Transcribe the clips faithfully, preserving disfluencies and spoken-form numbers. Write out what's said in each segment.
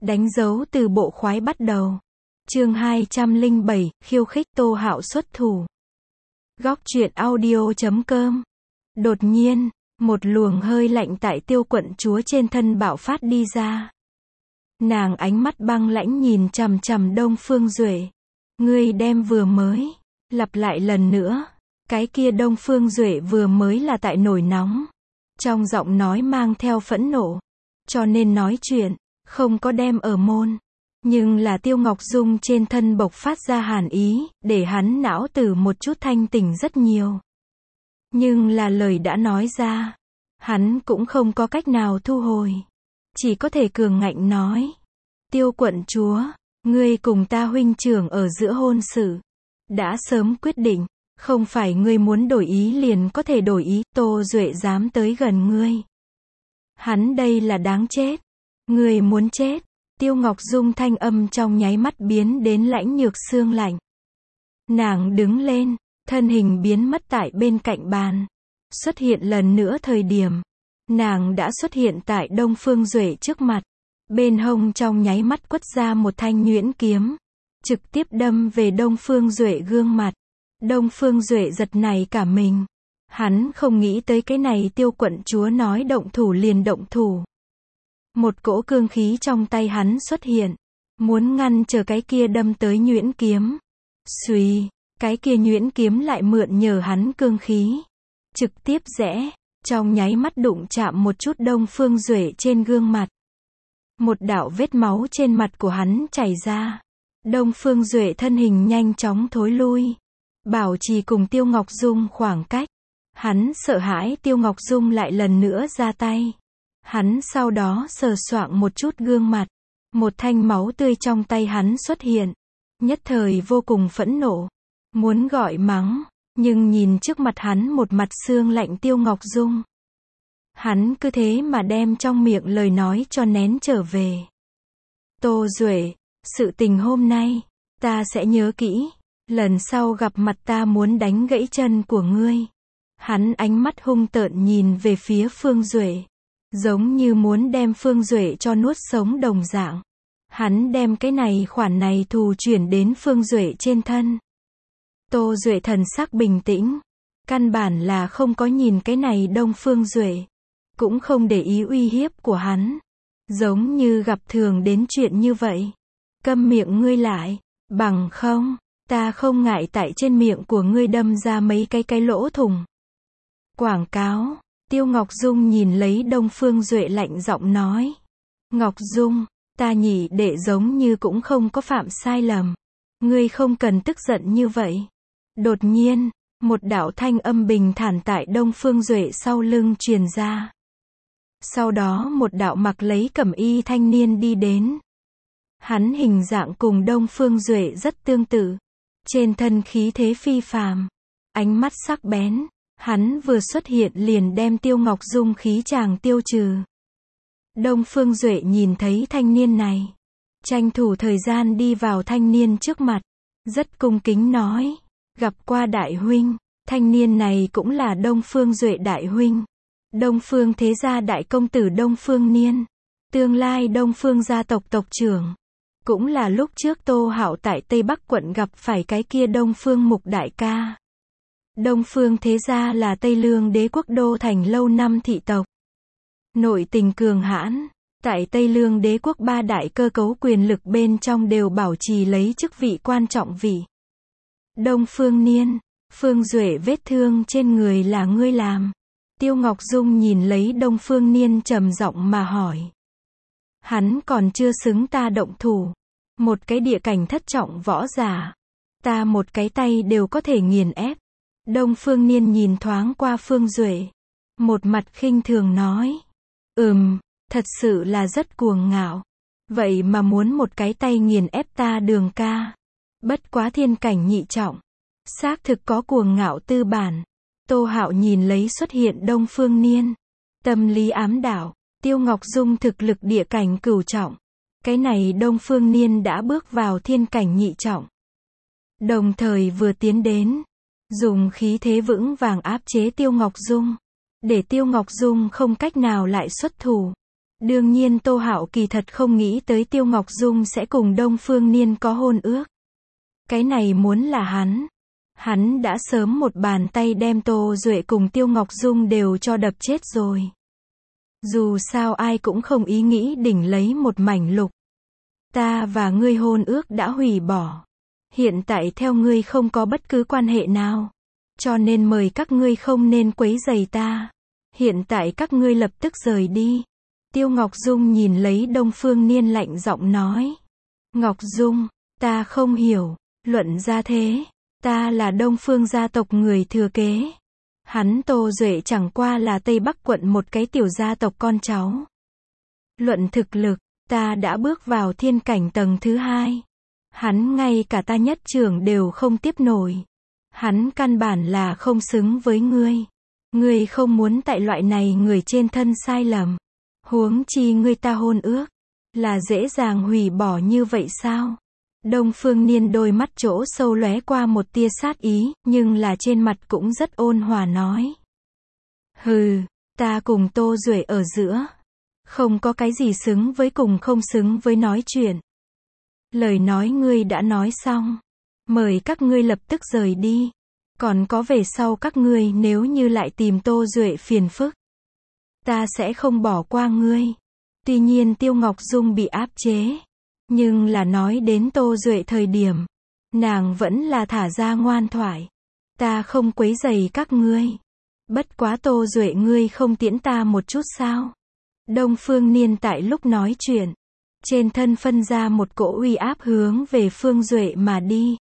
Đánh dấu từ bộ khoái bắt đầu. Chương hai trăm lẻ bảy, khiêu khích Tô Hạo xuất thủ. Góc truyện audio chấm com. Đột nhiên, một luồng hơi lạnh tại Tiêu quận chúa trên thân bạo phát đi ra. Nàng ánh mắt băng lãnh nhìn chằm chằm Đông Phương Duệ. Ngươi đem vừa mới, lặp lại lần nữa. Cái kia Đông Phương Duệ vừa mới là tại nổi nóng. Trong giọng nói mang theo phẫn nộ. Cho nên nói chuyện, không có đem ở môn. Nhưng là Tiêu Ngọc Dung trên thân bộc phát ra hàn ý, để hắn não tử một chút thanh tỉnh rất nhiều. Nhưng là lời đã nói ra, hắn cũng không có cách nào thu hồi. Chỉ có thể cường ngạnh nói. Tiêu quận chúa, ngươi cùng ta huynh trưởng ở giữa hôn sự. Đã sớm quyết định, không phải ngươi muốn đổi ý liền có thể đổi ý, Tô Duệ dám tới gần ngươi. Hắn đây là đáng chết. Ngươi muốn chết. Tiêu Ngọc Dung thanh âm trong nháy mắt biến đến lãnh nhược xương lạnh. Nàng đứng lên, thân hình biến mất tại bên cạnh bàn. Xuất hiện lần nữa thời điểm, nàng đã xuất hiện tại Đông Phương Duệ trước mặt. Bên hông trong nháy mắt quất ra một thanh nhuyễn kiếm, trực tiếp đâm về Đông Phương Duệ gương mặt. Đông Phương Duệ giật nảy cả mình. Hắn không nghĩ tới cái này Tiêu quận chúa nói động thủ liền động thủ. Một cỗ cương khí trong tay hắn xuất hiện, muốn ngăn chờ cái kia đâm tới nhuyễn kiếm. Xuy, cái kia nhuyễn kiếm lại mượn nhờ hắn cương khí, trực tiếp rẽ, trong nháy mắt đụng chạm một chút Đông Phương Duệ trên gương mặt. Một đạo vết máu trên mặt của hắn chảy ra. Đông Phương Duệ thân hình nhanh chóng thối lui, bảo trì cùng Tiêu Ngọc Dung khoảng cách. Hắn sợ hãi Tiêu Ngọc Dung lại lần nữa ra tay. Hắn sau đó sờ soạng một chút gương mặt. Một thanh máu tươi trong tay hắn xuất hiện. Nhất thời vô cùng phẫn nộ. Muốn gọi mắng, nhưng nhìn trước mặt hắn một mặt xương lạnh Tiêu Ngọc Dung. Hắn cứ thế mà đem trong miệng lời nói cho nén trở về. Tô Duệ, sự tình hôm nay, ta sẽ nhớ kỹ. Lần sau gặp mặt ta muốn đánh gãy chân của ngươi. Hắn ánh mắt hung tợn nhìn về phía Phương Duệ. Giống như muốn đem Phương Duệ cho nuốt sống đồng dạng. Hắn đem cái này khoản này thù chuyển đến Phương Duệ trên thân. Tô Duệ thần sắc bình tĩnh. Căn bản là không có nhìn cái này Đông Phương Duệ. Cũng không để ý uy hiếp của hắn. Giống như gặp thường đến chuyện như vậy. Câm miệng ngươi lại. Bằng không, ta không ngại tại trên miệng của ngươi đâm ra mấy cái cái lỗ thủng. Quảng cáo. Tiêu Ngọc Dung nhìn lấy Đông Phương Duệ lạnh giọng nói. Ngọc Dung, ta nhỉ đệ giống như cũng không có phạm sai lầm. Ngươi không cần tức giận như vậy. Đột nhiên, một đạo thanh âm bình thản tại Đông Phương Duệ sau lưng truyền ra. Sau đó một đạo mặc lấy cẩm y thanh niên đi đến. Hắn hình dạng cùng Đông Phương Duệ rất tương tự. Trên thân khí thế phi phàm. Ánh mắt sắc bén. Hắn vừa xuất hiện liền đem Tiêu Ngọc Dung khí chàng tiêu trừ. Đông Phương Duệ nhìn thấy thanh niên này. Tranh thủ thời gian đi vào thanh niên trước mặt. Rất cung kính nói. Gặp qua đại huynh. Thanh niên này cũng là Đông Phương Duệ đại huynh. Đông Phương thế gia đại công tử Đông Phương Niên. Tương lai Đông Phương gia tộc tộc trưởng. Cũng là lúc trước Tô Hạo tại Tây Bắc quận gặp phải cái kia Đông Phương Mục đại ca. Đông Phương thế gia là Tây Lương đế quốc đô thành lâu năm thị tộc. Nội tình cường hãn, tại Tây Lương đế quốc ba đại cơ cấu quyền lực bên trong đều bảo trì lấy chức vị quan trọng vị. Đông Phương Niên, Phương Duệ vết thương trên người là ngươi làm. Tiêu Ngọc Dung nhìn lấy Đông Phương Niên trầm giọng mà hỏi. Hắn còn chưa xứng ta động thủ. Một cái địa cảnh thất trọng võ giả. Ta một cái tay đều có thể nghiền ép. Đông Phương Niên nhìn thoáng qua Phương Duệ. Một mặt khinh thường nói. Ừm, thật sự là rất cuồng ngạo. Vậy mà muốn một cái tay nghiền ép ta Đường ca. Bất quá thiên cảnh nhị trọng. Xác thực có cuồng ngạo tư bản. Tô Hạo nhìn lấy xuất hiện Đông Phương Niên. Tâm lý ám đảo. Tiêu Ngọc Dung thực lực địa cảnh cửu trọng. Cái này Đông Phương Niên đã bước vào thiên cảnh nhị trọng. Đồng thời vừa tiến đến. Dùng khí thế vững vàng áp chế Tiêu Ngọc Dung. Để Tiêu Ngọc Dung không cách nào lại xuất thủ. Đương nhiên Tô Hạo kỳ thật không nghĩ tới Tiêu Ngọc Dung sẽ cùng Đông Phương Niên có hôn ước. Cái này muốn là hắn. Hắn đã sớm một bàn tay đem Tô Duệ cùng Tiêu Ngọc Dung đều cho đập chết rồi. Dù sao ai cũng không ý nghĩ đỉnh lấy một mảnh lục. Ta và ngươi hôn ước đã hủy bỏ. Hiện tại theo ngươi không có bất cứ quan hệ nào. Cho nên mời các ngươi không nên quấy rầy ta. Hiện tại các ngươi lập tức rời đi. Tiêu Ngọc Dung nhìn lấy Đông Phương Niên lạnh giọng nói. Ngọc Dung, ta không hiểu. Luận ra thế. Ta là Đông Phương gia tộc người thừa kế. Hắn Tô Duệ chẳng qua là Tây Bắc quận một cái tiểu gia tộc con cháu. Luận thực lực, ta đã bước vào thiên cảnh tầng thứ hai. Hắn ngay cả ta nhất trưởng đều không tiếp nổi. Hắn căn bản là không xứng với ngươi. Ngươi không muốn tại loại này người trên thân sai lầm. Huống chi ngươi ta hôn ước. Là dễ dàng hủy bỏ như vậy sao? Đông Phương Niên đôi mắt chỗ sâu lóe qua một tia sát ý, nhưng là trên mặt cũng rất ôn hòa nói. Hừ, ta cùng Tô Duệ ở giữa. Không có cái gì xứng với cùng không xứng với nói chuyện. Lời nói ngươi đã nói xong. Mời các ngươi lập tức rời đi. Còn có về sau các ngươi nếu như lại tìm Tô Duệ phiền phức. Ta sẽ không bỏ qua ngươi. Tuy nhiên Tiêu Ngọc Dung bị áp chế. Nhưng là nói đến Tô Duệ thời điểm. Nàng vẫn là thả ra ngoan thoại. Ta không quấy rầy các ngươi. Bất quá Tô Duệ ngươi không tiễn ta một chút sao? Đông Phương Niên tại lúc nói chuyện. Trên thân phân ra một cỗ uy áp hướng về Phương Duệ mà đi.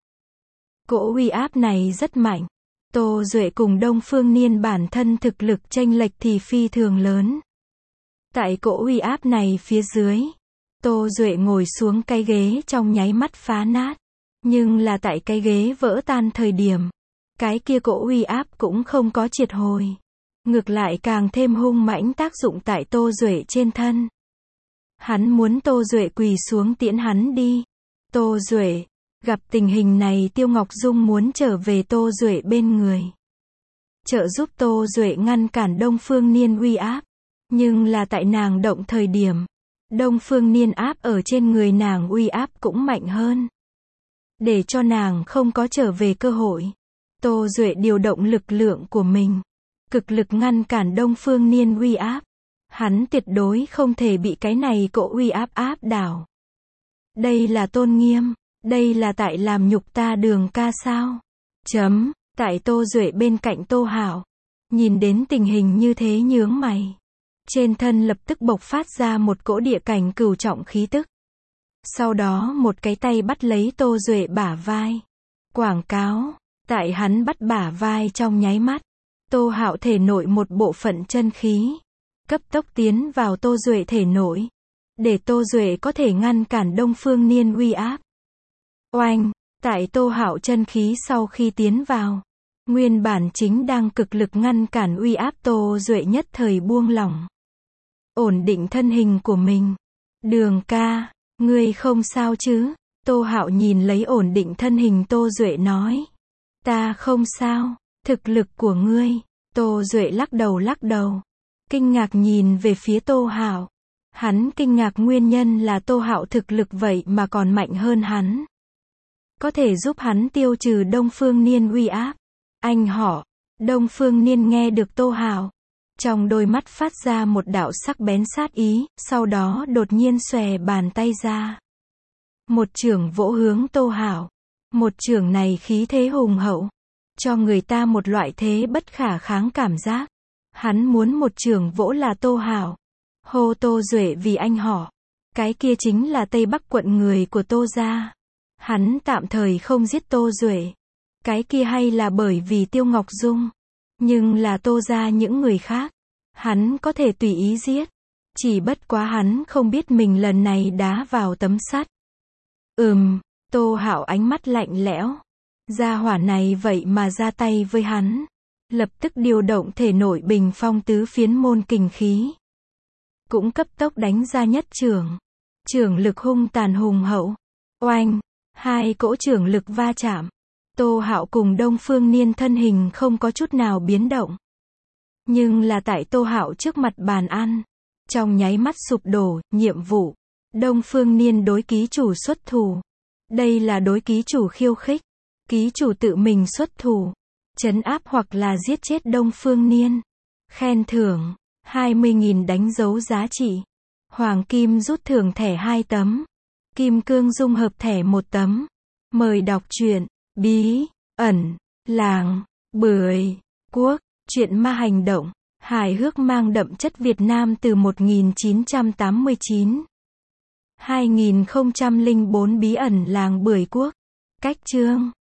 Cỗ uy áp này rất mạnh. Tô Duệ cùng Đông Phương Niên bản thân thực lực chênh lệch thì phi thường lớn. Tại cỗ uy áp này phía dưới. Tô Duệ ngồi xuống cái ghế trong nháy mắt phá nát. Nhưng là tại cái ghế vỡ tan thời điểm. Cái kia cỗ uy áp cũng không có triệt hồi. Ngược lại càng thêm hung mãnh tác dụng tại Tô Duệ trên thân. Hắn muốn Tô Duệ quỳ xuống tiễn hắn đi. Tô Duệ, gặp tình hình này Tiêu Ngọc Dung muốn trở về Tô Duệ bên người. Trợ giúp Tô Duệ ngăn cản Đông Phương Niên uy áp. Nhưng là tại nàng động thời điểm. Đông Phương Niên áp ở trên người nàng uy áp cũng mạnh hơn. Để cho nàng không có trở về cơ hội. Tô Duệ điều động lực lượng của mình. Cực lực ngăn cản Đông Phương Niên uy áp. Hắn tuyệt đối không thể bị cái này cỗ uy áp áp đảo. Đây là tôn nghiêm. Đây là tại làm nhục ta Đường ca sao? Chấm. Tại Tô Duệ bên cạnh Tô Hạo. Nhìn đến tình hình như thế nhướng mày. Trên thân lập tức bộc phát ra một cỗ địa cảnh cửu trọng khí tức. Sau đó một cái tay bắt lấy Tô Duệ bả vai. Quảng cáo. Tại hắn bắt bả vai trong nháy mắt. Tô Hạo thể nội một bộ phận chân khí. Cấp tốc tiến vào Tô Duệ thể nội. Để Tô Duệ có thể ngăn cản Đông Phương Niên uy áp. Oanh. Tại Tô Hạo chân khí sau khi tiến vào. Nguyên bản chính đang cực lực ngăn cản uy áp Tô Duệ nhất thời buông lỏng. Ổn định thân hình của mình. Đường ca, ngươi không sao chứ? Tô Hạo nhìn lấy ổn định thân hình Tô Duệ nói. Ta không sao, thực lực của ngươi. Tô Duệ lắc đầu lắc đầu. Kinh ngạc nhìn về phía Tô Hạo. Hắn kinh ngạc nguyên nhân là Tô Hạo thực lực vậy mà còn mạnh hơn hắn. Có thể giúp hắn tiêu trừ Đông Phương Niên uy áp. Anh họ. Đông Phương Niên nghe được Tô Hạo. Trong đôi mắt phát ra một đạo sắc bén sát ý, sau đó đột nhiên xòe bàn tay ra. Một chưởng vỗ hướng Tô Hạo. Một chưởng này khí thế hùng hậu. Cho người ta một loại thế bất khả kháng cảm giác. Hắn muốn một chưởng vỗ là Tô Hạo. Hô Tô Duệ vì anh họ. Cái kia chính là Tây Bắc quận người của Tô gia. Hắn tạm thời không giết Tô Duệ. Cái kia hay là bởi vì Tiêu Ngọc Dung. Nhưng là Tô gia những người khác. Hắn có thể tùy ý giết. Chỉ bất quá hắn không biết mình lần này đá vào tấm sắt. Ừm, Tô Hạo ánh mắt lạnh lẽo. Gia hỏa này vậy mà ra tay với hắn. Lập tức điều động thể nội bình phong tứ phiến môn kình khí. Cũng cấp tốc đánh ra nhất chưởng. Chưởng lực hung tàn hùng hậu. Oanh, hai cỗ chưởng lực va chạm. Tô Hạo cùng Đông Phương Niên thân hình không có chút nào biến động. Nhưng là tại Tô Hạo trước mặt bàn ăn. trong nháy mắt sụp đổ, nhiệm vụ. Đông Phương Niên đối ký chủ xuất thủ. Đây là đối ký chủ khiêu khích. Ký chủ tự mình xuất thủ. Trấn áp hoặc là giết chết Đông Phương Niên. Khen thưởng. hai mươi nghìn đánh dấu giá trị. Hoàng kim rút thưởng thẻ hai tấm. Kim cương dung hợp thẻ một tấm. Mời đọc truyện. Bí, ẩn, làng, bưởi, quốc. Truyện ma hành động. Hài hước mang đậm chất Việt Nam từ một nghìn chín trăm tám mươi chín. hai nghìn không trăm lẻ bốn Bí ẩn làng bưởi quốc. Cách chương.